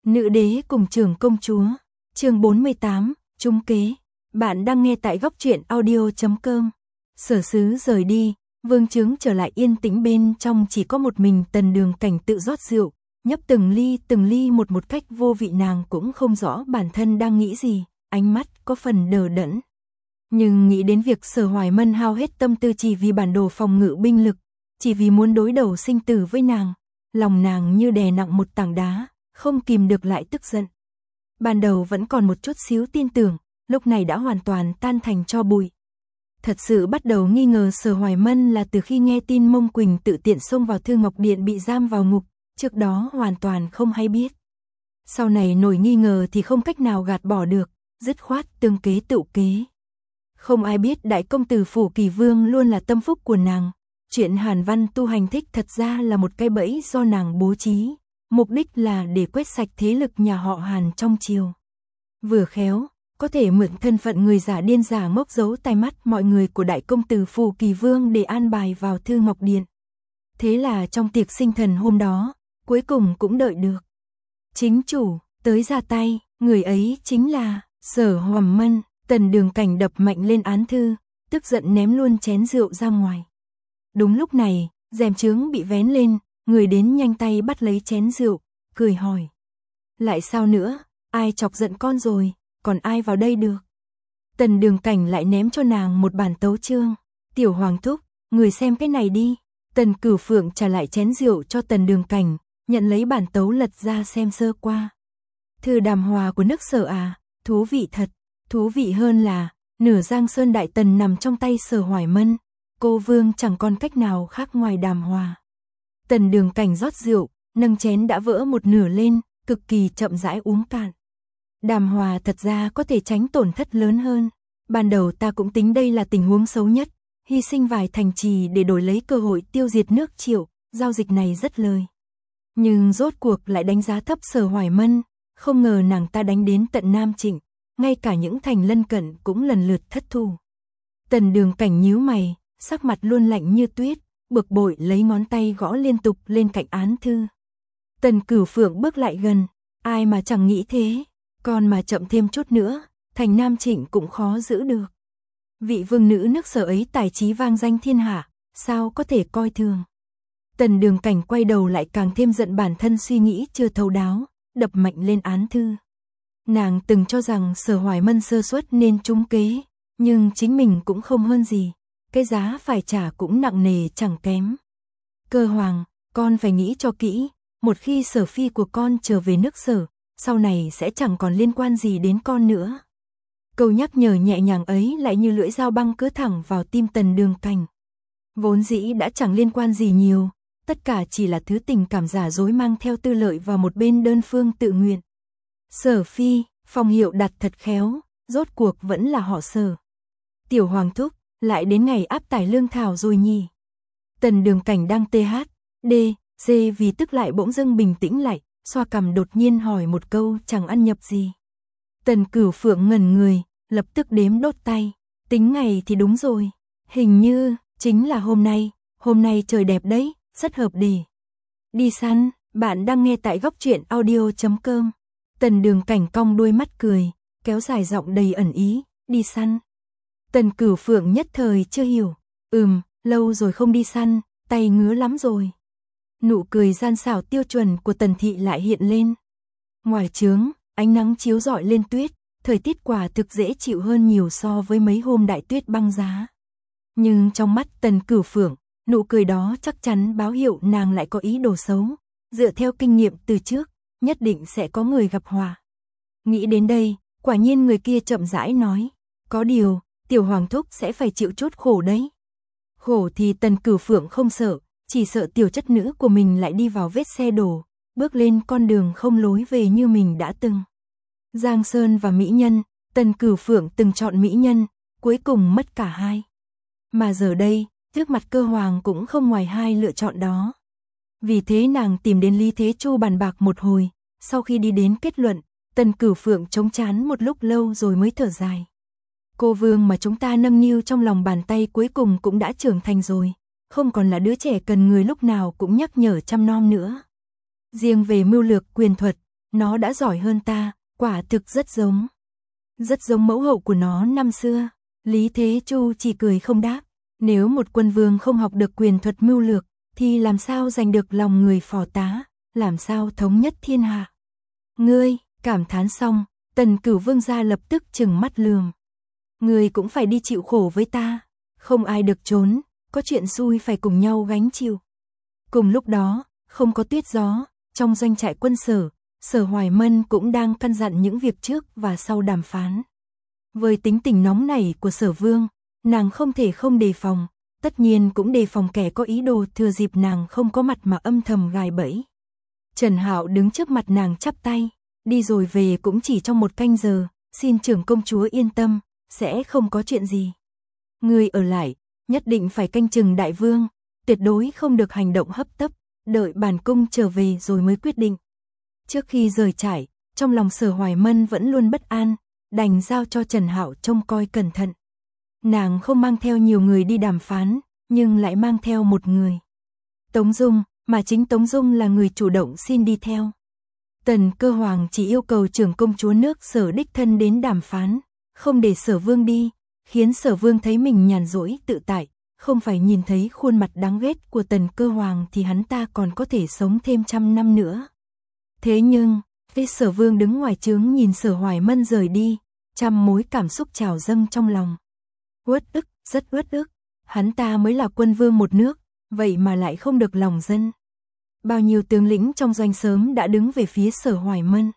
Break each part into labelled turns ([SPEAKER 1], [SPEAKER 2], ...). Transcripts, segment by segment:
[SPEAKER 1] Nữ đế cùng trưởng công chúa, chương 48, trúng kế. Bạn đang nghe tại góc truyện audio.com. Sở Sứ rời đi, vương chứng trở lại yên tĩnh, bên trong chỉ có một mình Tần Đường Cảnh tự rót rượu, nhấp từng ly một cách vô vị. Nàng cũng không rõ bản thân đang nghĩ gì, ánh mắt có phần đờ đẫn. Nhưng nghĩ đến việc Sở Hoài Mân hao hết tâm tư chỉ vì bản đồ phòng ngự binh lực, chỉ vì muốn đối đầu sinh tử với nàng, lòng nàng như đè nặng một tảng đá, không kìm được lại tức giận. Ban đầu vẫn còn một chút xíu tin tưởng, lúc này đã hoàn toàn tan thành tro bụi. Thật sự bắt đầu nghi ngờ Sở Hoài Mân là từ khi nghe tin Mông Quỳnh tự tiện xông vào Thư Ngọc Điện bị giam vào ngục, trước đó hoàn toàn không hay biết. Sau này nổi nghi ngờ thì không cách nào gạt bỏ được, dứt khoát tương kế tựu kế. Không ai biết đại công tử Phủ Kỳ Vương luôn là tâm phúc của nàng. Chuyện Hàn Văn tu hành thích thật ra là một cái bẫy do nàng bố trí, mục đích là để quét sạch thế lực nhà họ Hàn trong triều. Vừa khéo, có thể mượn thân phận người giả điên giả ngốc giấu tai mắt mọi người của đại công tử Phủ Kỳ Vương để an bài vào Thư Ngọc Điện. Thế là trong tiệc sinh thần hôm đó, cuối cùng cũng đợi được. Chính chủ tới ra tay, người ấy chính là Sở Hoài Mân. Tần Đường Cảnh đập mạnh lên án thư, tức giận ném luôn chén rượu ra ngoài. Đúng lúc này, rèm chướng bị vén lên, người đến nhanh tay bắt lấy chén rượu, cười hỏi. Lại sao nữa, ai chọc giận con rồi, còn ai vào đây được? Tần Đường Cảnh lại ném cho nàng một bản tấu chương. Tiểu Hoàng thúc, người xem cái này đi. Tần Cửu Phượng trả lại chén rượu cho Tần Đường Cảnh, nhận lấy bản tấu lật ra xem sơ qua. Thư đàm hòa của nước Sở à, thú vị thật. Thú vị hơn là, nửa Giang Sơn Đại Tần nằm trong tay Sở Hoài Mân, cô vương chẳng còn cách nào khác ngoài đàm hòa. Tần Đường Cảnh rót rượu, nâng chén đã vỡ một nửa lên, cực kỳ chậm rãi uống cạn. Đàm hòa thật ra có thể tránh tổn thất lớn hơn. Ban đầu ta cũng tính đây là tình huống xấu nhất, hy sinh vài thành trì để đổi lấy cơ hội tiêu diệt nước Triệu, giao dịch này rất lời. Nhưng rốt cuộc lại đánh giá thấp Sở Hoài Mân, không ngờ nàng ta đánh đến tận Nam Trịnh. Ngay cả những thành lân cận cũng lần lượt thất thủ. Tần Đường Cảnh nhíu mày, sắc mặt luôn lạnh như tuyết, bực bội lấy ngón tay gõ liên tục lên cạnh án thư. Tần Cửu Phượng bước lại gần, ai mà chẳng nghĩ thế, còn mà chậm thêm chút nữa, thành Nam Trịnh cũng khó giữ được. Vị vương nữ nước Sở ấy tài trí vang danh thiên hạ, sao có thể coi thường. Tần Đường Cảnh quay đầu lại càng thêm giận bản thân suy nghĩ chưa thấu đáo, đập mạnh lên án thư. Nàng từng cho rằng Sở Hoài Mân sơ suất nên trúng kế, nhưng chính mình cũng không hơn gì, cái giá phải trả cũng nặng nề chẳng kém. Cơ Hoàng, con phải nghĩ cho kỹ, một khi Sở phi của con trở về nước Sở, sau này sẽ chẳng còn liên quan gì đến con nữa. Câu nhắc nhở nhẹ nhàng ấy lại như lưỡi dao băng cứa thẳng vào tim Tần Đường Cảnh. Vốn dĩ đã chẳng liên quan gì nhiều, tất cả chỉ là thứ tình cảm giả dối mang theo tư lợi vào một bên đơn phương tự nguyện. Sở phi, phong hiệu đặt thật khéo, rốt cuộc vẫn là họ Sở. Tiểu Hoàng thúc, lại đến ngày áp tải lương thảo rồi nhỉ? Tần Đường Cảnh đang THD, vì tức lại bỗng dưng bình tĩnh lại, xoa cằm đột nhiên hỏi một câu chẳng ăn nhập gì. Tần Cửu Phượng ngẩn người, lập tức đếm đốt tay, tính ngày thì đúng rồi, hình như chính là hôm nay trời đẹp đấy, rất hợp để đi săn. Bạn đang nghe tại góc truyện audio.com. Tần Đường Cảnh cong đôi mắt cười, kéo dài giọng đầy ẩn ý, đi săn. Tần Cửu Phượng nhất thời chưa hiểu, lâu rồi không đi săn, tay ngứa lắm rồi. Nụ cười gian xảo tiêu chuẩn của Tần thị lại hiện lên. Ngoài trướng, ánh nắng chiếu rọi lên tuyết, thời tiết quả thực dễ chịu hơn nhiều so với mấy hôm đại tuyết băng giá. Nhưng trong mắt Tần Cửu Phượng, nụ cười đó chắc chắn báo hiệu nàng lại có ý đồ xấu, dựa theo kinh nghiệm từ trước. Nhất định sẽ có người gặp họa. Nghĩ đến đây, quả nhiên người kia chậm rãi nói, có điều, Tiểu Hoàng thúc sẽ phải chịu chút khổ đấy. Khổ thì Tần Cửu Phượng không sợ, chỉ sợ tiểu chất nữ của mình lại đi vào vết xe đổ, bước lên con đường không lối về như mình đã từng. Giang Sơn và mỹ nhân, Tần Cửu Phượng từng chọn mỹ nhân, cuối cùng mất cả hai. Mà giờ đây, trước mặt Cơ Hoàng cũng không ngoài hai lựa chọn đó. Vì thế nàng tìm đến Lý Thế Chu bàn bạc một hồi, sau khi đi đến kết luận, Tần Cửu Phượng chống chán một lúc lâu rồi mới thở dài. Cô vương mà chúng ta nâng niu trong lòng bàn tay cuối cùng cũng đã trưởng thành rồi, không còn là đứa trẻ cần người lúc nào cũng nhắc nhở chăm nom nữa. Riêng về mưu lược quyền thuật, nó đã giỏi hơn ta, quả thực rất giống. Rất giống mẫu hậu của nó năm xưa. Lý Thế Chu chỉ cười không đáp. Nếu một quân vương không học được quyền thuật mưu lược, thì làm sao giành được lòng người phò tá, làm sao thống nhất thiên hạ. Ngươi, cảm thán xong, Tần Cửu Vương gia lập tức trừng mắt lườm. Ngươi cũng phải đi chịu khổ với ta, không ai được trốn, có chuyện xui phải cùng nhau gánh chịu. Cùng lúc đó, không có tuyết gió, trong doanh trại quân Sở, Sở Hoài Mân cũng đang căn dặn những việc trước và sau đàm phán. Với tính tình nóng nảy của Sở Vương, nàng không thể không đề phòng, tất nhiên cũng đề phòng kẻ có ý đồ thừa dịp nàng không có mặt mà âm thầm gài bẫy. Trần Hạo đứng trước mặt nàng chắp tay, đi rồi về cũng chỉ trong 1 canh giờ, xin trưởng công chúa yên tâm, sẽ không có chuyện gì. Ngươi ở lại, nhất định phải canh chừng đại vương, tuyệt đối không được hành động hấp tấp, đợi bản cung trở về rồi mới quyết định. Trước khi rời trại, trong lòng Sở Hoài Mân vẫn luôn bất an, đành giao cho Trần Hạo trông coi cẩn thận. Nàng không mang theo nhiều người đi đàm phán, nhưng lại mang theo một người. Tống Dung, mà chính Tống Dung là người chủ động xin đi theo. Tần Cơ Hoàng chỉ yêu cầu trưởng công chúa nước Sở đích thân đến đàm phán, không để Sở Vương đi, khiến Sở Vương thấy mình nhàn rỗi tự tại, không phải nhìn thấy khuôn mặt đáng ghét của Tần Cơ Hoàng thì hắn ta còn có thể sống thêm 100 năm nữa. Thế nhưng, khi Sở Vương đứng ngoài trướng nhìn Sở Hoài Mân rời đi, trăm mối cảm xúc trào dâng trong lòng. Uất ức, rất uất ức, hắn ta mới là quân vương một nước, vậy mà lại không được lòng dân. Bao nhiêu tướng lĩnh trong doanh sớm đã đứng về phía Sở Hoài Mân.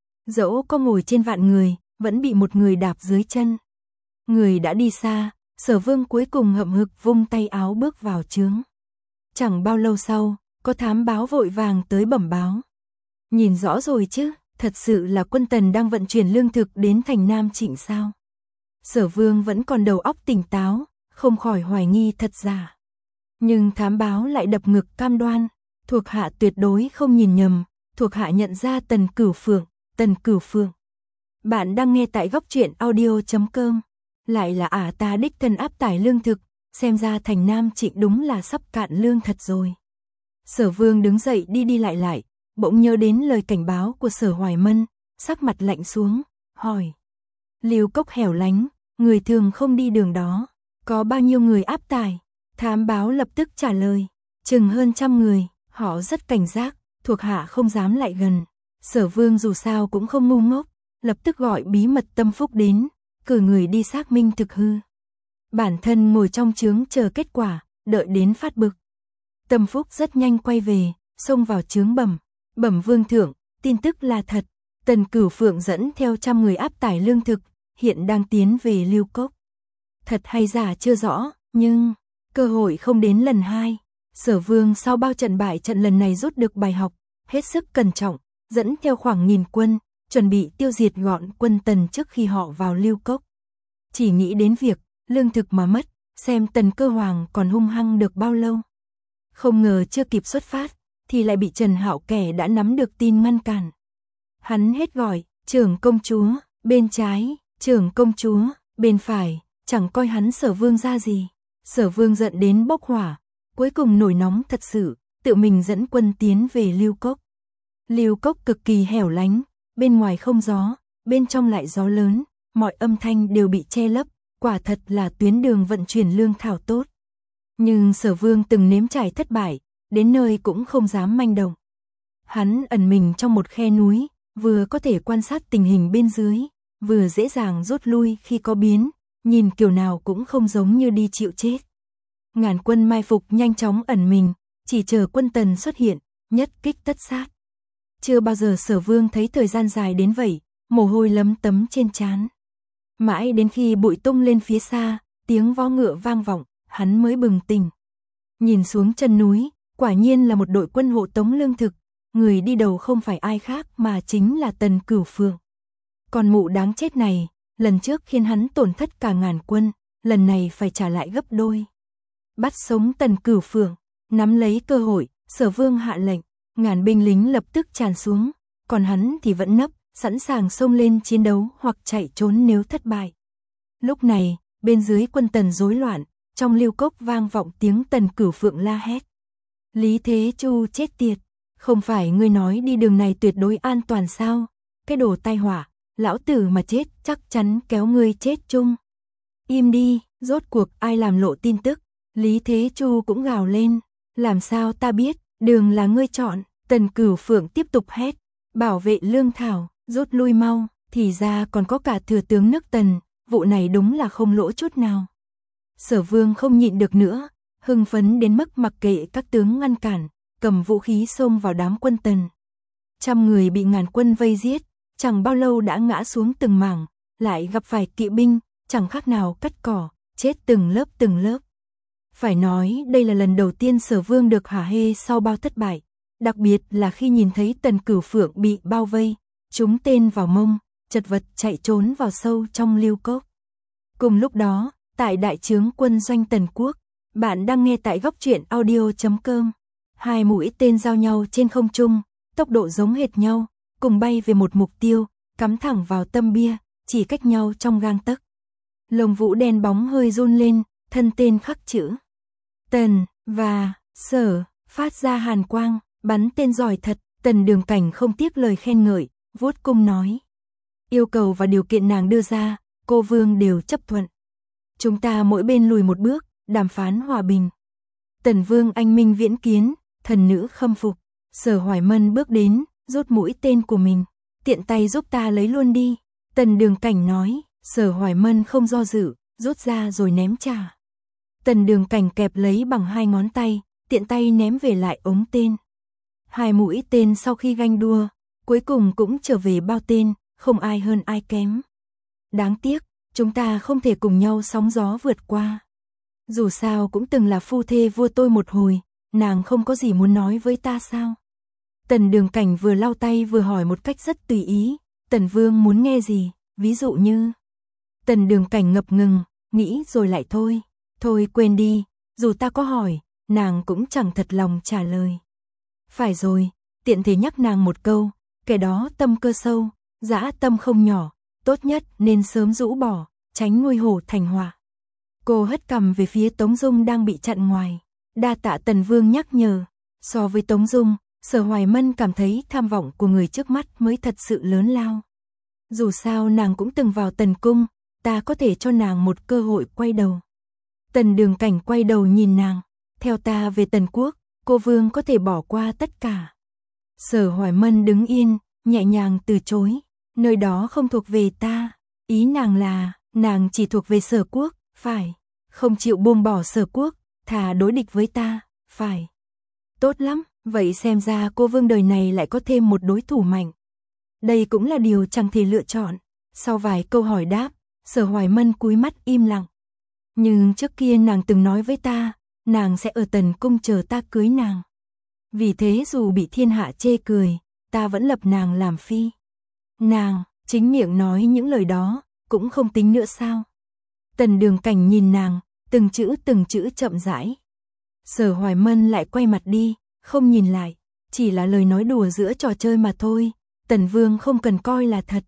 [SPEAKER 1] Dẫu có ngồi trên vạn người, vẫn bị một người đạp dưới chân. Người đã đi xa, Sở Vương cuối cùng hậm hực vung tay áo bước vào trướng. Chẳng bao lâu sau, có thám báo vội vàng tới bẩm báo. Nhìn rõ rồi chứ, thật sự là quân Tần đang vận chuyển lương thực đến thành Nam Trịnh sao? Sở Vương vẫn còn đầu óc tỉnh táo, không khỏi hoài nghi thật giả. Nhưng thám báo lại đập ngực cam đoan, thuộc hạ tuyệt đối không nhìn nhầm, thuộc hạ nhận ra Tần Cửu Phượng, Tần Cửu Phượng. Bạn đang nghe tại góc truyện audio.com. Lại là ta đích thân áp tải lương thực, xem ra thành Nam Trịnh đúng là sắp cạn lương thật rồi. Sở Vương đứng dậy đi lại, bỗng nhớ đến lời cảnh báo của Sở Hoài Mân, sắc mặt lạnh xuống, hỏi. Liêu Cốc hẻo lánh, người thường không đi đường đó, có bao nhiêu người áp tải? Thám báo lập tức trả lời, chừng hơn 100 người, họ rất cảnh giác, thuộc hạ không dám lại gần. Sở Vương dù sao cũng không ngu ngốc, lập tức gọi bí mật Tâm Phúc đến, cử người đi xác minh thực hư. Bản thân ngồi trong trướng chờ kết quả, đợi đến phát bực. Tâm Phúc rất nhanh quay về, xông vào trướng bẩm vương thượng, tin tức là thật, Tần Cửu Phượng dẫn theo 100 người áp tải lương thực, hiện đang tiến về Liêu Cốc. Thật hay giả chưa rõ, nhưng cơ hội không đến lần 2. Sở Vương sau bao trận bại trận lần này rút được bài học, hết sức cẩn trọng, dẫn theo khoảng 1000 quân, chuẩn bị tiêu diệt gọn quân Tần trước khi họ vào Liêu Cốc. Chỉ nghĩ đến việc lương thực mà mất, xem Tần Cơ Hoàng còn hung hăng được bao lâu. Không ngờ chưa kịp xuất phát, thì lại bị Trần Hạo kẻ đã nắm được tin ngăn cản. Hắn hết gọi, trưởng công chúa, bên trái, trưởng công chúa, bên phải, chẳng coi hắn Sở Vương ra gì. Sở Vương giận đến bốc hỏa, cuối cùng nổi nóng thật sự, tự mình dẫn quân tiến về Liêu Cốc. Liêu Cốc cực kỳ hẻo lánh, bên ngoài không gió, bên trong lại gió lớn, mọi âm thanh đều bị che lấp, quả thật là tuyến đường vận chuyển lương thảo tốt. Nhưng Sở Vương từng nếm trải thất bại, đến nơi cũng không dám manh động. Hắn ẩn mình trong một khe núi, vừa có thể quan sát tình hình bên dưới, vừa dễ dàng rút lui khi có biến, nhìn kiểu nào cũng không giống như đi chịu chết. Ngàn quân mai phục nhanh chóng ẩn mình, chỉ chờ quân Tần xuất hiện, nhất kích tất sát. Chưa bao giờ Sở Vương thấy thời gian dài đến vậy, mồ hôi lấm tấm trên trán. Mãi đến khi bụi tung lên phía xa, tiếng vó ngựa vang vọng, hắn mới bừng tỉnh. Nhìn xuống chân núi, quả nhiên là một đội quân hộ tống lương thực, người đi đầu không phải ai khác mà chính là Tần Cửu Phượng. Còn mụ đáng chết này, lần trước khiến hắn tổn thất cả 1000 quân, lần này phải trả lại gấp đôi. Bắt sống Tần Cửu Phượng, nắm lấy cơ hội, Sở Vương hạ lệnh, 1000 binh lính lập tức tràn xuống, còn hắn thì vẫn nấp, sẵn sàng xông lên chiến đấu hoặc chạy trốn nếu thất bại. Lúc này, bên dưới quân Tần rối loạn, trong Liêu Cốc vang vọng tiếng Tần Cửu Phượng la hét. Lý Thế Chu chết tiệt, Không phải ngươi nói đi đường này tuyệt đối an toàn sao? Cái đồ tai họa, lão tử mà chết chắc chắn kéo ngươi chết chung. Im đi, rốt cuộc ai làm lộ tin tức? Lý Thế Chu cũng gào lên. Làm sao ta biết, đường là ngươi chọn. Tần Cửu Phượng tiếp tục hét. Bảo vệ lương thảo, rút lui mau. Thì ra còn có cả thừa tướng nước Tần. Vụ này đúng là không lỗ chút nào. Sở Vương không nhịn được nữa, hưng phấn đến mức mặc kệ các tướng ngăn cản, cầm vũ khí xông vào đám quân Tần. Trăm người bị ngàn quân vây giết, chẳng bao lâu đã ngã xuống từng mảng, lại gặp phải kỵ binh, chẳng khác nào cắt cỏ, chết từng lớp từng lớp. Phải nói đây là lần đầu tiên Sở Vương được hả hê sau bao thất bại, đặc biệt là khi nhìn thấy Tần Cửu Phượng bị bao vây, trúng tên vào mông, chật vật chạy trốn vào sâu trong lưu cốc. Cùng lúc đó, tại đại trướng quân doanh Tần Quốc, bạn đang nghe tại góc truyện audio.com. Hai mũi tên giao nhau trên không trung, tốc độ giống hệt nhau, cùng bay về một mục tiêu, cắm thẳng vào tâm bia, chỉ cách nhau trong gang tấc. Lồng vũ đen bóng hơi run lên, thân tên khắc chữ Tần và Sở, phát ra hàn quang, bắn tên giỏi thật. Tần Đường Cảnh không tiếc lời khen ngợi, vuốt cung nói. Yêu cầu và điều kiện nàng đưa ra, cô Vương đều chấp thuận. Chúng ta mỗi bên lùi một bước, đàm phán hòa bình. Tần Vương anh minh viễn kiến, thần nữ khâm phục. Sở Hoài Mân bước đến, rút mũi tên của mình. Tiện tay giúp ta lấy luôn đi. Tần Đường Cảnh nói. Sở Hoài Mân không do dự, rút ra rồi ném trả. Tần Đường Cảnh kẹp lấy bằng hai ngón tay, tiện tay ném về lại ống tên. Hai mũi tên sau khi ganh đua, cuối cùng cũng trở về bao tên, không ai hơn ai kém. Đáng tiếc, chúng ta không thể cùng nhau sóng gió vượt qua. Dù sao cũng từng là phu thê vua tôi một hồi, nàng không có gì muốn nói với ta sao? Tần Đường Cảnh vừa lau tay vừa hỏi một cách rất tùy ý, Tần Vương muốn nghe gì, ví dụ như... Tần Đường Cảnh ngập ngừng, nghĩ rồi lại thôi. Thôi quên đi, dù ta có hỏi, nàng cũng chẳng thật lòng trả lời. Phải rồi, tiện thể nhắc nàng một câu, kẻ đó tâm cơ sâu, dã tâm không nhỏ, tốt nhất nên sớm rũ bỏ, tránh nuôi hổ thành họa. Cô hất cằm về phía Tống Dung đang bị chặn ngoài. Đa tạ Tần Vương nhắc nhở. So với Tống Dung, Sở Hoài Mân cảm thấy tham vọng của người trước mắt mới thật sự lớn lao. Dù sao nàng cũng từng vào Tần Cung, ta có thể cho nàng một cơ hội quay đầu. Tần Đường Cảnh quay đầu nhìn nàng. Theo ta về Tần Quốc, cô Vương có thể bỏ qua tất cả. Sở Hoài Mân đứng yên, nhẹ nhàng từ chối. Nơi đó không thuộc về ta. Ý nàng là, nàng chỉ thuộc về Sở Quốc, phải. Không chịu buông bỏ Sở Quốc, thà đối địch với ta, phải. Tốt lắm, vậy xem ra cô Vương đời này lại có thêm một đối thủ mạnh. Đây cũng là điều chẳng thể lựa chọn. Sau vài câu hỏi đáp, Sở Hoài Mân cúi mắt im lặng. Nhưng trước kia nàng từng nói với ta, nàng sẽ ở Tần Cung chờ ta cưới nàng. Vì thế dù bị thiên hạ chê cười, ta vẫn lập nàng làm phi. Nàng, chính miệng nói những lời đó, cũng không tính nữa sao? Tần Đường Cảnh nhìn nàng, từng chữ chậm rãi. Sở Hoài Mân lại quay mặt đi, không nhìn lại, chỉ là lời nói đùa giữa trò chơi mà thôi, Tần Vương không cần coi là thật.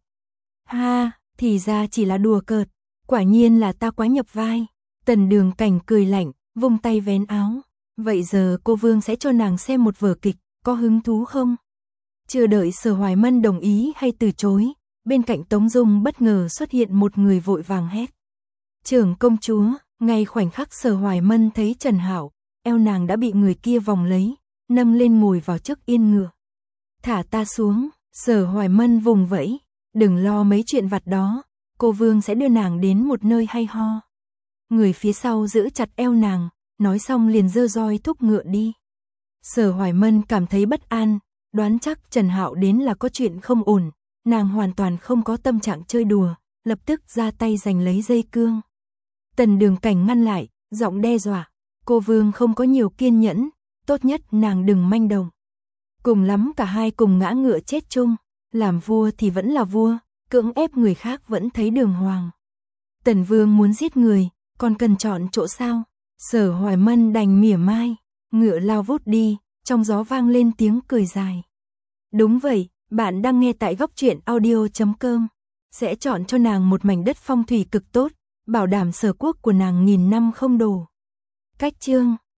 [SPEAKER 1] Ha, thì ra chỉ là đùa cợt, quả nhiên là ta quá nhập vai. Tần Đường Cảnh cười lạnh, vung tay vén áo. Vậy giờ cô Vương sẽ cho nàng xem một vở kịch, có hứng thú không? Chưa đợi Sở Hoài Mân đồng ý hay từ chối, bên cạnh Tống Dung bất ngờ xuất hiện một người vội vàng hét. Trưởng công chúa, ngay khoảnh khắc Sở Hoài Mân thấy Trần Hạo, eo nàng đã bị người kia vòng lấy, nâng lên ngồi vào chiếc yên ngựa. Thả ta xuống, Sở Hoài Mân vùng vẫy, đừng lo mấy chuyện vặt đó, cô Vương sẽ đưa nàng đến một nơi hay ho. Người phía sau giữ chặt eo nàng, nói xong liền giơ roi thúc ngựa đi. Sở Hoài Mân cảm thấy bất an, đoán chắc Trần Hạo đến là có chuyện không ổn, nàng hoàn toàn không có tâm trạng chơi đùa, lập tức ra tay giành lấy dây cương. Tần Đường Cảnh ngăn lại, giọng đe dọa, cô Vương không có nhiều kiên nhẫn, tốt nhất nàng đừng manh động. Cùng lắm cả hai cùng ngã ngựa chết chung, làm vua thì vẫn là vua, cưỡng ép người khác vẫn thấy đường hoàng. Tần Vương muốn giết người, còn cần chọn chỗ sao? Sở Hoài Mân đành mỉa mai, ngựa lao vút đi, trong gió vang lên tiếng cười dài. Đúng vậy, bạn đang nghe tại góc truyện audio.com. Sẽ chọn cho nàng một mảnh đất phong thủy cực tốt, bảo đảm Sở Quốc của nàng nghìn năm không đổ. Cách chương